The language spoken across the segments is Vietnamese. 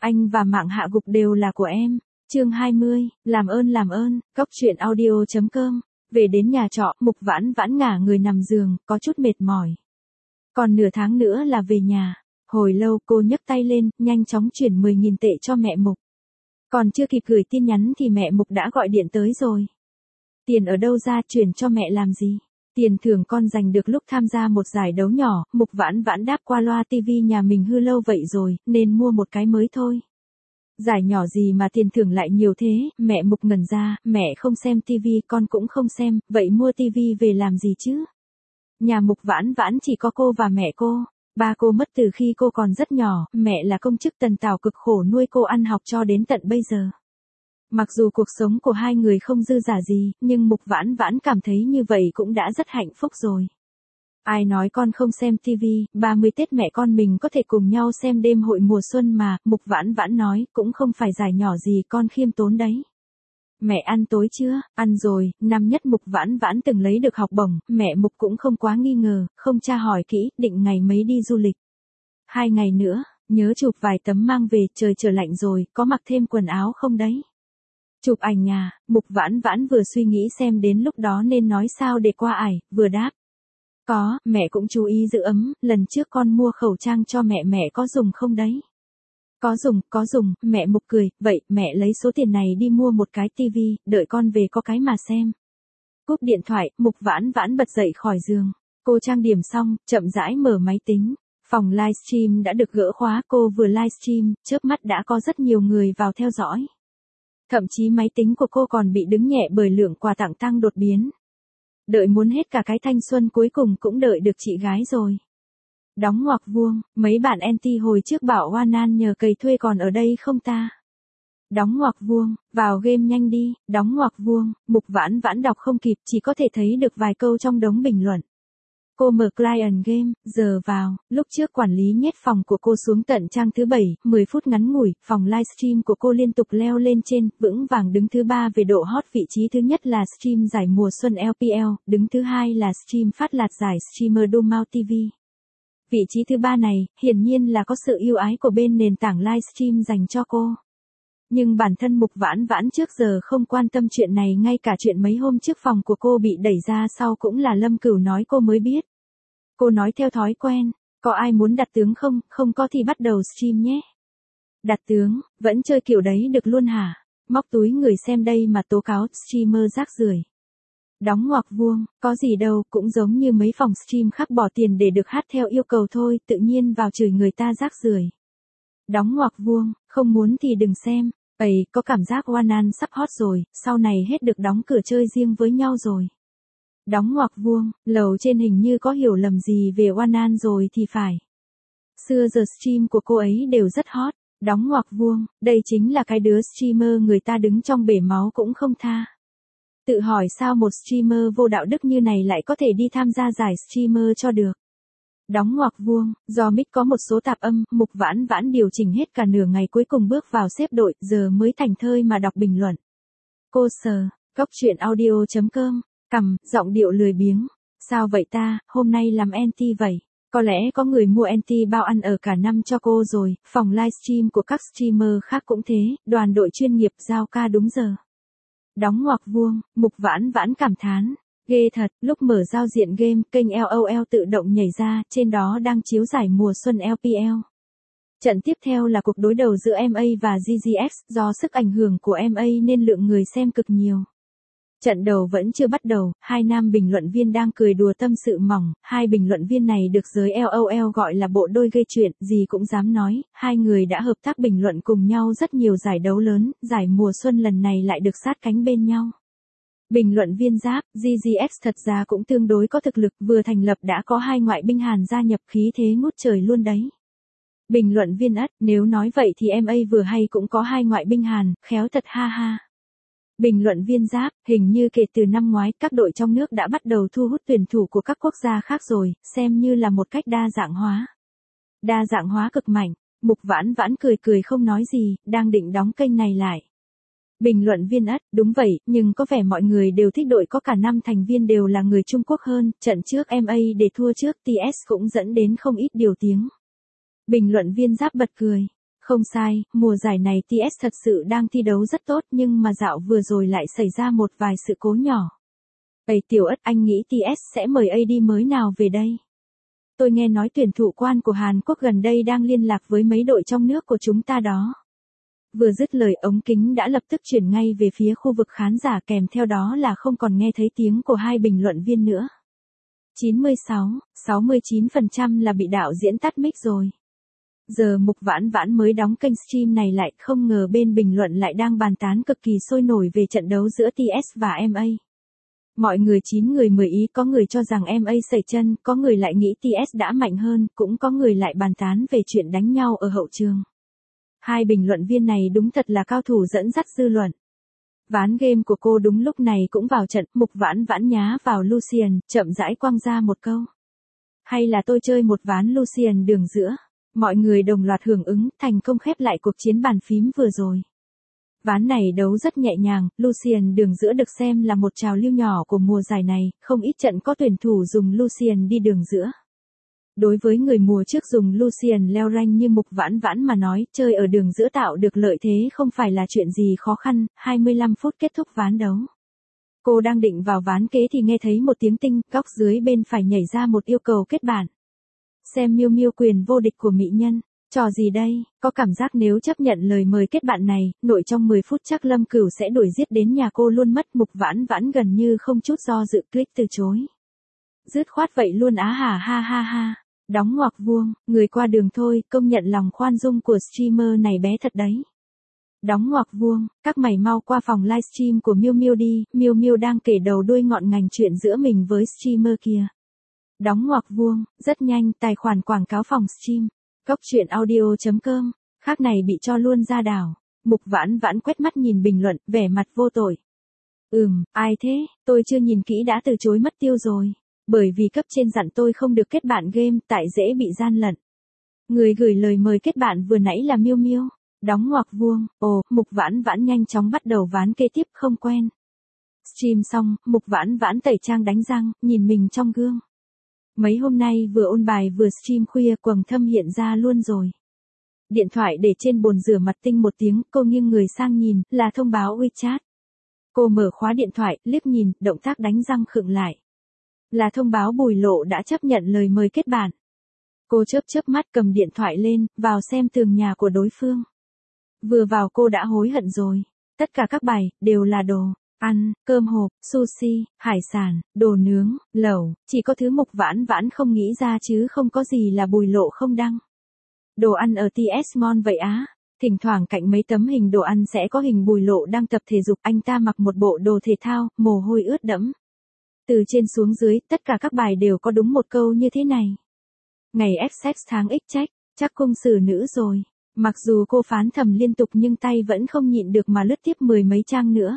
Anh và mạng hạ gục đều là của em. Chương 20, làm ơn, Cốc truyện audio.com. Về đến nhà trọ, Mục Vãn Vãn ngả người nằm giường, có chút mệt mỏi. Còn nửa tháng nữa là về nhà. Hồi lâu cô nhấc tay lên, nhanh chóng chuyển 10.000 tệ cho mẹ Mục. Còn chưa kịp gửi tin nhắn thì mẹ Mục đã gọi điện tới rồi. Tiền ở đâu ra, chuyển cho mẹ làm gì? Tiền thưởng con giành được lúc tham gia một giải đấu nhỏ, Mục Vãn Vãn đáp qua loa tivi nhà mình hư lâu vậy rồi, nên mua một cái mới thôi. Giải nhỏ gì mà tiền thưởng lại nhiều thế, mẹ Mục ngẩn ra, mẹ không xem tivi, con cũng không xem, vậy mua tivi về làm gì chứ? Nhà Mục Vãn Vãn chỉ có cô và mẹ cô. Ba cô mất từ khi cô còn rất nhỏ, mẹ là công chức tần tảo cực khổ nuôi cô ăn học cho đến tận bây giờ. Mặc dù cuộc sống của hai người không dư dả gì, nhưng Mục Vãn Vãn cảm thấy như vậy cũng đã rất hạnh phúc rồi. Ai nói con không xem tivi, 30 Tết mẹ con mình có thể cùng nhau xem đêm hội mùa xuân mà, Mục Vãn Vãn nói, cũng không phải giải nhỏ gì, con khiêm tốn đấy. Mẹ ăn tối chưa? Ăn rồi, năm nhất Mục Vãn Vãn từng lấy được học bổng, mẹ Mục cũng không quá nghi ngờ, không tra hỏi kỹ, định ngày mấy đi du lịch. 2 ngày nữa, nhớ chụp vài tấm mang về, trời trở lạnh rồi, có mặc thêm quần áo không đấy? Chụp ảnh nhà, Mục Vãn Vãn vừa suy nghĩ xem đến lúc đó nên nói sao để qua ải, vừa đáp. Có, mẹ cũng chú ý giữ ấm, lần trước con mua khẩu trang cho mẹ có dùng không đấy? Có dùng, mẹ Mục cười, vậy, mẹ lấy số tiền này đi mua một cái tivi, đợi con về có cái mà xem. Cúp điện thoại, Mục Vãn Vãn bật dậy khỏi giường. Cô trang điểm xong, chậm rãi mở máy tính. Phòng livestream đã được gỡ khóa, cô vừa livestream, chớp mắt đã có rất nhiều người vào theo dõi. Thậm chí máy tính của cô còn bị đứng nhẹ bởi lượng quà tặng tăng đột biến. Đợi muốn hết cả cái thanh xuân cuối cùng cũng đợi được chị gái rồi. Đóng ngoặc vuông, mấy bạn anti hồi trước bảo Wanan nhờ cày thuê còn ở đây không ta? Đóng ngoặc vuông, vào game nhanh đi, đóng ngoặc vuông, Mục Vãn Vãn đọc không kịp, chỉ có thể thấy được vài câu trong đống bình luận. Cô mở client game, giờ vào, lúc trước quản lý nhét phòng của cô xuống tận trang thứ 7, 10 phút ngắn ngủi, phòng livestream của cô liên tục leo lên trên, vững vàng đứng thứ 3 về độ hot, vị trí thứ nhất là stream giải mùa xuân LPL, đứng thứ 2 là stream phát lạt giải streamer Domao TV. Vị trí thứ 3 này, hiển nhiên là có sự ưu ái của bên nền tảng livestream dành cho cô. Nhưng bản thân Mục Vãn Vãn trước giờ không quan tâm chuyện này, ngay cả chuyện mấy hôm trước phòng của cô bị đẩy ra sau cũng là Lâm Cửu nói cô mới biết. Cô nói theo thói quen, có ai muốn đặt tướng không, không có thì bắt đầu stream nhé. Đặt tướng, vẫn chơi kiểu đấy được luôn hả? Móc túi người xem đây mà tố cáo streamer rác rưởi. Đóng ngoặc vuông, có gì đâu, cũng giống như mấy phòng stream khác bỏ tiền để được hát theo yêu cầu thôi, tự nhiên vào chửi người ta rác rưởi. Đóng ngoặc vuông, không muốn thì đừng xem. Có cảm giác Wanan sắp hot rồi, sau này hết được đóng cửa chơi riêng với nhau rồi. Đóng ngoặc vuông, lầu trên hình như có hiểu lầm gì về Wanan rồi thì phải. Xưa giờ stream của cô ấy đều rất hot. Đóng ngoặc vuông, đây chính là cái đứa streamer người ta đứng trong bể máu cũng không tha. Tự hỏi sao một streamer vô đạo đức như này lại có thể đi tham gia giải streamer cho được. Đóng ngoặc vuông, do mic có một số tạp âm, Mục Vãn Vãn điều chỉnh hết cả nửa ngày cuối cùng bước vào xếp đội, giờ mới thành thơi mà đọc bình luận. Cô sờ, Cốc truyện audio.com, cằm, giọng điệu lười biếng. Sao vậy ta, hôm nay làm anti vậy? Có lẽ có người mua anti bao ăn ở cả năm cho cô rồi, phòng livestream của các streamer khác cũng thế, đoàn đội chuyên nghiệp giao ca đúng giờ. Đóng ngoặc vuông, Mục Vãn Vãn cảm thán. Ghê thật, lúc mở giao diện game, kênh LOL tự động nhảy ra, trên đó đang chiếu giải mùa xuân LPL. Trận tiếp theo là cuộc đối đầu giữa MA và GGX, do sức ảnh hưởng của MA nên lượng người xem cực nhiều. Trận đầu vẫn chưa bắt đầu, hai nam bình luận viên đang cười đùa tâm sự mỏng, hai bình luận viên này được giới LOL gọi là bộ đôi gây chuyện, gì cũng dám nói, hai người đã hợp tác bình luận cùng nhau rất nhiều giải đấu lớn, giải mùa xuân lần này lại được sát cánh bên nhau. Bình luận viên Giáp, GGX thật ra cũng tương đối có thực lực, vừa thành lập đã có 2 ngoại binh Hàn gia nhập, khí thế ngút trời luôn đấy. Bình luận viên Ất, nếu nói vậy thì MA vừa hay cũng có 2 ngoại binh Hàn, khéo thật ha ha. Bình luận viên Giáp, hình như kể từ năm ngoái, các đội trong nước đã bắt đầu thu hút tuyển thủ của các quốc gia khác rồi, xem như là một cách đa dạng hóa. Đa dạng hóa cực mạnh, Mục Vãn Vãn cười cười không nói gì, đang định đóng kênh này lại. Bình luận viên Ất, đúng vậy, nhưng có vẻ mọi người đều thích đội có cả 5 thành viên đều là người Trung Quốc hơn, trận trước MA để thua trước TS cũng dẫn đến không ít điều tiếng. Bình luận viên Giáp bật cười. Không sai, mùa giải này TS thật sự đang thi đấu rất tốt nhưng mà dạo vừa rồi lại xảy ra một vài sự cố nhỏ. Ây Tiểu Ất, anh nghĩ TS sẽ mời AD mới nào về đây? Tôi nghe nói tuyển thủ quan của Hàn Quốc gần đây đang liên lạc với mấy đội trong nước của chúng ta đó. Vừa dứt lời ống kính đã lập tức chuyển ngay về phía khu vực khán giả, kèm theo đó là không còn nghe thấy tiếng của hai bình luận viên nữa. 69% là bị đạo diễn tắt mic rồi. Giờ Mục Vãn Vãn mới đóng kênh stream này lại, không ngờ bên bình luận lại đang bàn tán cực kỳ sôi nổi về trận đấu giữa TS và MA. Mọi người 9 người 10 ý, có người cho rằng MA sẩy chân, có người lại nghĩ TS đã mạnh hơn, cũng có người lại bàn tán về chuyện đánh nhau ở hậu trường. Hai bình luận viên này đúng thật là cao thủ dẫn dắt dư luận. Ván game của cô đúng lúc này cũng vào trận, Mục Vãn Vãn nhá vào Lucian, chậm rãi quăng ra một câu. Hay là tôi chơi một ván Lucian đường giữa. Mọi người đồng loạt hưởng ứng, thành công khép lại cuộc chiến bàn phím vừa rồi. Ván này đấu rất nhẹ nhàng, Lucian đường giữa được xem là một trào lưu nhỏ của mùa giải này, không ít trận có tuyển thủ dùng Lucian đi đường giữa. Đối với người mùa trước dùng Lucian leo rank như Mục Vãn Vãn mà nói, chơi ở đường giữa tạo được lợi thế không phải là chuyện gì khó khăn. 25 phút kết thúc ván đấu. Cô đang định vào ván kế thì nghe thấy một tiếng tinh, góc dưới bên phải nhảy ra một yêu cầu kết bạn. Xem Miu Miu quyền vô địch của mỹ nhân. Trò gì đây, có cảm giác nếu chấp nhận lời mời kết bạn này, nội trong 10 phút chắc Lâm Cửu sẽ đuổi giết đến nhà cô luôn mất. Mục Vãn Vãn gần như không chút do dự click từ chối. Dứt khoát vậy luôn á hả, ha ha ha. Đóng ngoặc vuông, người qua đường thôi, công nhận lòng khoan dung của streamer này bé thật đấy. Đóng ngoặc vuông, các mày mau qua phòng livestream của Miu Miu đi, Miu Miu đang kể đầu đuôi ngọn ngành chuyện giữa mình với streamer kia. Đóng ngoặc vuông, rất nhanh, tài khoản quảng cáo phòng stream. Góc chuyện audio.com, khác này bị cho luôn ra đảo. Mục Vãn Vãn quét mắt nhìn bình luận, vẻ mặt vô tội. Ai thế, tôi chưa nhìn kỹ đã từ chối mất tiêu rồi. Bởi vì cấp trên dặn tôi không được kết bạn game, tại dễ bị gian lận. Người gửi lời mời kết bạn vừa nãy là Miu Miu. Đóng ngoặc vuông, Mục Vãn Vãn nhanh chóng bắt đầu ván kế tiếp, không quen. Stream xong, Mục Vãn Vãn tẩy trang đánh răng, nhìn mình trong gương. Mấy hôm nay vừa ôn bài vừa stream khuya, quầng thâm hiện ra luôn rồi. Điện thoại để trên bồn rửa mặt tinh một tiếng, cô nghiêng người sang nhìn, là thông báo WeChat. Cô mở khóa điện thoại, liếc nhìn, động tác đánh răng khựng lại. Là thông báo Bùi Lộ đã chấp nhận lời mời kết bạn. Cô chớp mắt cầm điện thoại lên, vào xem tường nhà của đối phương. Vừa vào cô đã hối hận rồi. Tất cả các bài, đều là đồ ăn, cơm hộp, sushi, hải sản, đồ nướng, lẩu, chỉ có thứ Mục Vãn Vãn không nghĩ ra chứ không có gì là Bùi Lộ không đăng. Đồ ăn ở TS ngon vậy á. Thỉnh thoảng cạnh mấy tấm hình đồ ăn sẽ có hình Bùi Lộ đang tập thể dục, anh ta mặc một bộ đồ thể thao, mồ hôi ướt đẫm. Từ trên xuống dưới, tất cả các bài đều có đúng một câu như thế này. Ngày XX tháng X chắc cung xử nữ rồi. Mặc dù cô phán thầm liên tục nhưng tay vẫn không nhịn được mà lướt tiếp 10 mấy trang nữa.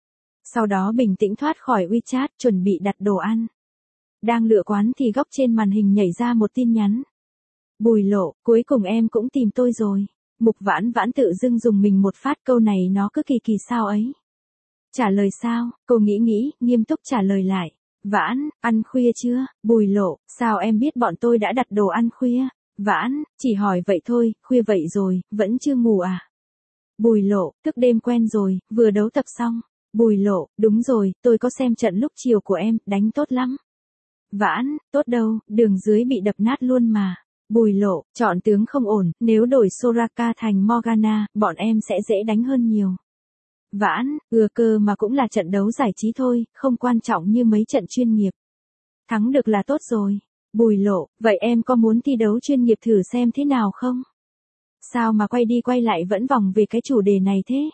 Sau đó bình tĩnh thoát khỏi WeChat, chuẩn bị đặt đồ ăn. Đang lựa quán thì góc trên màn hình nhảy ra một tin nhắn. Bùi Lộ, cuối cùng em cũng tìm tôi rồi. Mục Vãn Vãn tự dưng dùng mình một phát, câu này nó cứ kỳ kỳ sao ấy. Trả lời sao, cô nghĩ, nghiêm túc trả lời lại. Vãn, ăn khuya chưa? Bùi Lộ, sao em biết bọn tôi đã đặt đồ ăn khuya? Vãn, chỉ hỏi vậy thôi, khuya vậy rồi, vẫn chưa ngủ à? Bùi Lộ, thức đêm quen rồi, vừa đấu tập xong. Bùi Lộ, đúng rồi, tôi có xem trận lúc chiều của em, đánh tốt lắm. Vãn, tốt đâu, đường dưới bị đập nát luôn mà. Bùi Lộ, chọn tướng không ổn, nếu đổi Soraka thành Morgana, bọn em sẽ dễ đánh hơn nhiều. Vãn, cơ mà cũng là trận đấu giải trí thôi, không quan trọng như mấy trận chuyên nghiệp. Thắng được là tốt rồi. Bùi Lộ, vậy em có muốn thi đấu chuyên nghiệp thử xem thế nào không? Sao mà quay đi quay lại vẫn vòng về cái chủ đề này thế?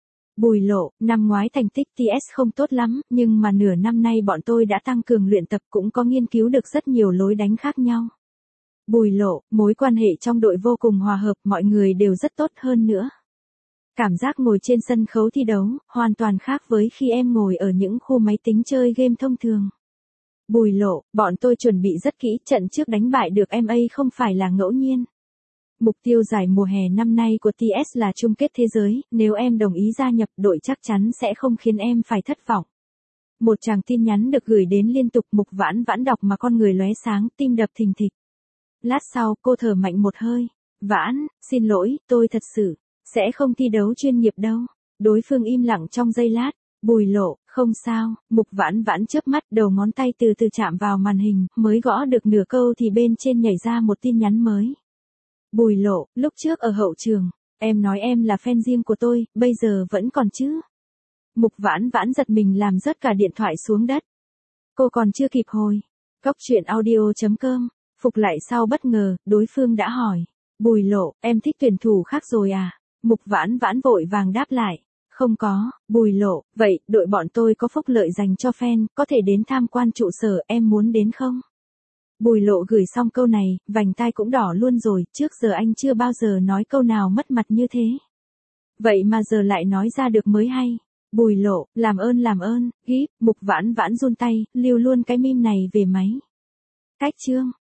Bùi Lộ, năm ngoái thành tích TS không tốt lắm, nhưng mà nửa năm nay bọn tôi đã tăng cường luyện tập, cũng có nghiên cứu được rất nhiều lối đánh khác nhau. Bùi Lộ, mối quan hệ trong đội vô cùng hòa hợp, mọi người đều rất tốt hơn nữa. Cảm giác ngồi trên sân khấu thi đấu, hoàn toàn khác với khi em ngồi ở những khu máy tính chơi game thông thường. Bùi Lộ, bọn tôi chuẩn bị rất kỹ, trận trước đánh bại được MA không phải là ngẫu nhiên. Mục tiêu giải mùa hè năm nay của TS là chung kết thế giới, nếu em đồng ý gia nhập đội chắc chắn sẽ không khiến em phải thất vọng. Một tràng tin nhắn được gửi đến liên tục, Mục Vãn Vãn đọc mà con người lóe sáng, tim đập thình thịch. Lát sau, cô thở mạnh một hơi. Vãn, xin lỗi, tôi thật sự sẽ không thi đấu chuyên nghiệp đâu. Đối phương im lặng trong giây lát. Bùi Lộ, không sao. Mục Vãn Vãn chớp mắt, đầu ngón tay từ từ chạm vào màn hình, mới gõ được nửa câu thì bên trên nhảy ra một tin nhắn mới. Bùi Lộ, lúc trước ở hậu trường, em nói em là fan riêng của tôi, bây giờ vẫn còn chứ? Mục Vãn Vãn giật mình làm rớt cả điện thoại xuống đất. Cô còn chưa kịp hồi. Cốc truyện audio.com. Phục lại sau bất ngờ, đối phương đã hỏi. Bùi Lộ, em thích tuyển thủ khác rồi à? Mục Vãn Vãn vội vàng đáp lại. Không có. Bùi Lộ, vậy, đội bọn tôi có phúc lợi dành cho fan, có thể đến tham quan trụ sở, em muốn đến không? Bùi Lộ gửi xong câu này, vành tai cũng đỏ luôn rồi, trước giờ anh chưa bao giờ nói câu nào mất mặt như thế. Vậy mà giờ lại nói ra được mới hay. Bùi Lộ, làm ơn, gíp, Mục Vãn Vãn run tay, lưu luôn cái meme này về máy. Cách chương.